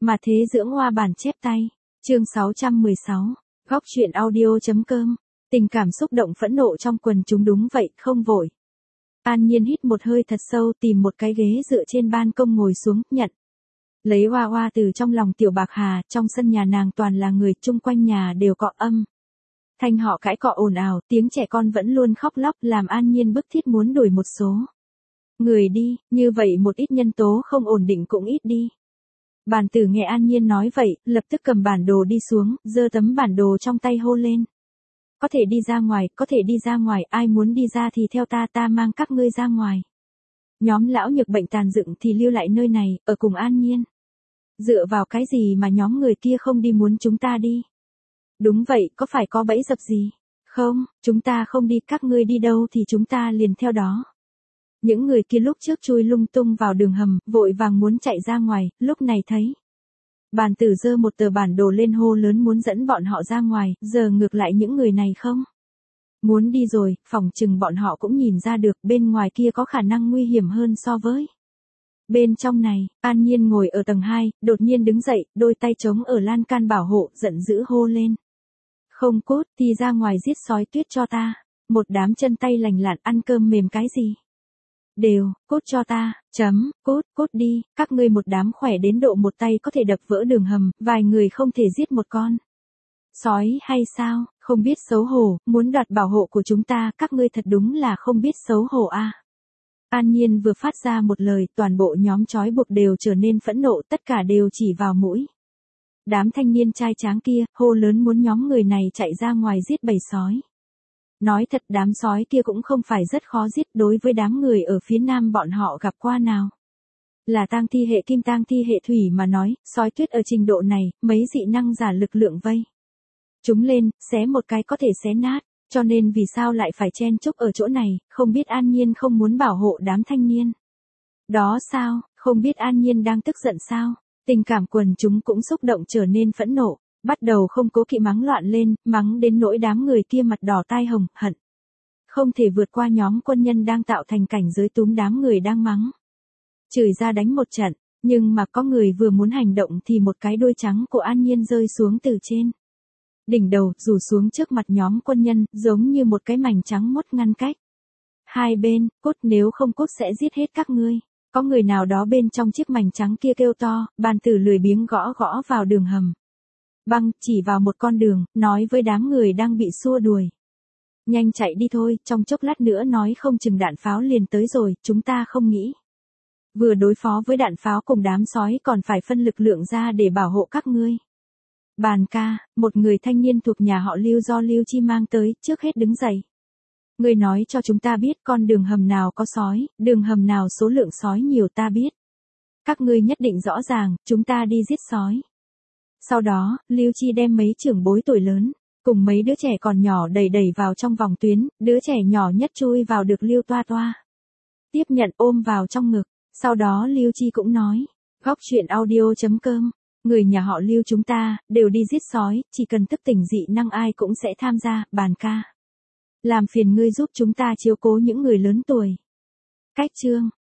Mà thế dưỡng hoa bản chép tay. Chương 616. Góc truyện audio.com. Tình cảm xúc động phẫn nộ trong quần chúng đúng vậy, không vội. An Nhiên hít một hơi thật sâu, tìm một cái ghế dựa trên ban công ngồi xuống, nhận. Lấy hoa hoa từ trong lòng Tiểu Bạc Hà, trong sân nhà nàng toàn là người, chung quanh nhà đều cọ âm. Thanh họ cãi cọ ồn ào, tiếng trẻ con vẫn luôn khóc lóc, làm An Nhiên bức thiết muốn đuổi một số người đi, như vậy một ít nhân tố không ổn định cũng ít đi. Bàn tử nghe An Nhiên nói vậy, lập tức cầm bản đồ đi xuống, giơ tấm bản đồ trong tay hô lên. Có thể đi ra ngoài, có thể đi ra ngoài, ai muốn đi ra thì theo ta, ta mang các ngươi ra ngoài. Nhóm lão nhược bệnh tàn dựng thì lưu lại nơi này, ở cùng An Nhiên. Dựa vào cái gì mà nhóm người kia không đi, muốn chúng ta đi? Đúng vậy, có phải có bẫy dập gì? Không, chúng ta không đi, các ngươi đi đâu thì chúng ta liền theo đó. Những người kia lúc trước chui lung tung vào đường hầm, vội vàng muốn chạy ra ngoài, lúc này thấy. Bàn tử giơ một tờ bản đồ lên hô lớn muốn dẫn bọn họ ra ngoài, giờ ngược lại những người này không muốn đi rồi, phỏng chừng bọn họ cũng nhìn ra được bên ngoài kia có khả năng nguy hiểm hơn so với bên trong này. An Nhiên ngồi ở tầng 2, đột nhiên đứng dậy, đôi tay chống ở lan can bảo hộ, giận dữ hô lên. Không cốt, thì ra ngoài giết sói tuyết cho ta. Một đám chân tay lành lặn ăn cơm mềm cái gì? Đều, cốt cho ta, cốt đi, các ngươi một đám khỏe đến độ một tay có thể đập vỡ đường hầm, vài người không thể giết một con sói hay sao, không biết xấu hổ, muốn đoạt bảo hộ của chúng ta, các ngươi thật đúng là không biết xấu hổ a. An Nhiên vừa phát ra một lời, toàn bộ nhóm trói buộc đều trở nên phẫn nộ, tất cả đều chỉ vào mũi. Đám thanh niên trai tráng kia, hô lớn muốn nhóm người này chạy ra ngoài giết bầy sói. Nói thật đám sói kia cũng không phải rất khó giết, đối với đám người ở phía nam bọn họ gặp qua nào. Là tang thi hệ kim tang thi hệ thủy mà nói, sói tuyết ở trình độ này, mấy dị năng giả lực lượng vây chúng lên, xé một cái có thể xé nát, cho nên vì sao lại phải chen chúc ở chỗ này, không biết An Nhiên không muốn bảo hộ đám thanh niên. Đó sao, không biết An Nhiên đang tức giận sao, tình cảm quần chúng cũng xúc động trở nên phẫn nộ, bắt đầu không cố kỵ mắng loạn lên, mắng đến nỗi đám người kia mặt đỏ tai hồng, hận. Không thể vượt qua nhóm quân nhân đang tạo thành cảnh giới túm đám người đang mắng. Chửi ra đánh một trận, nhưng mà có người vừa muốn hành động thì một cái đuôi trắng của An Nhiên rơi xuống từ trên đỉnh đầu, rủ xuống trước mặt nhóm quân nhân, giống như một cái mảnh trắng muốt ngăn cách hai bên. Cốt, nếu không cốt sẽ giết hết các ngươi. Có người nào đó bên trong chiếc mảnh trắng kia kêu to, bàn tử lười biếng gõ gõ vào đường hầm băng, chỉ vào một con đường, nói với đám người đang bị xua đuổi. Nhanh chạy đi thôi, trong chốc lát nữa nói không chừng đạn pháo liền tới rồi, chúng ta không nghĩ vừa đối phó với đạn pháo cùng đám sói còn phải phân lực lượng ra để bảo hộ các ngươi. Bàn ca, một người thanh niên thuộc nhà họ Lưu do Lưu Chi mang tới, trước hết đứng dậy. Ngươi nói cho chúng ta biết con đường hầm nào có sói, đường hầm nào số lượng sói nhiều ta biết. Các ngươi nhất định rõ ràng, chúng ta đi giết sói. Sau đó, Lưu Chi đem mấy trưởng bối tuổi lớn, cùng mấy đứa trẻ còn nhỏ đẩy vào trong vòng tuyến, đứa trẻ nhỏ nhất chui vào được Lưu Toa Toa tiếp nhận ôm vào trong ngực. Sau đó Lưu Chi cũng nói, góc truyện audio.com, người nhà họ Lưu chúng ta, đều đi giết sói, chỉ cần thức tỉnh dị năng ai cũng sẽ tham gia, bàn ca. Làm phiền ngươi giúp chúng ta chiếu cố những người lớn tuổi. Cách chương.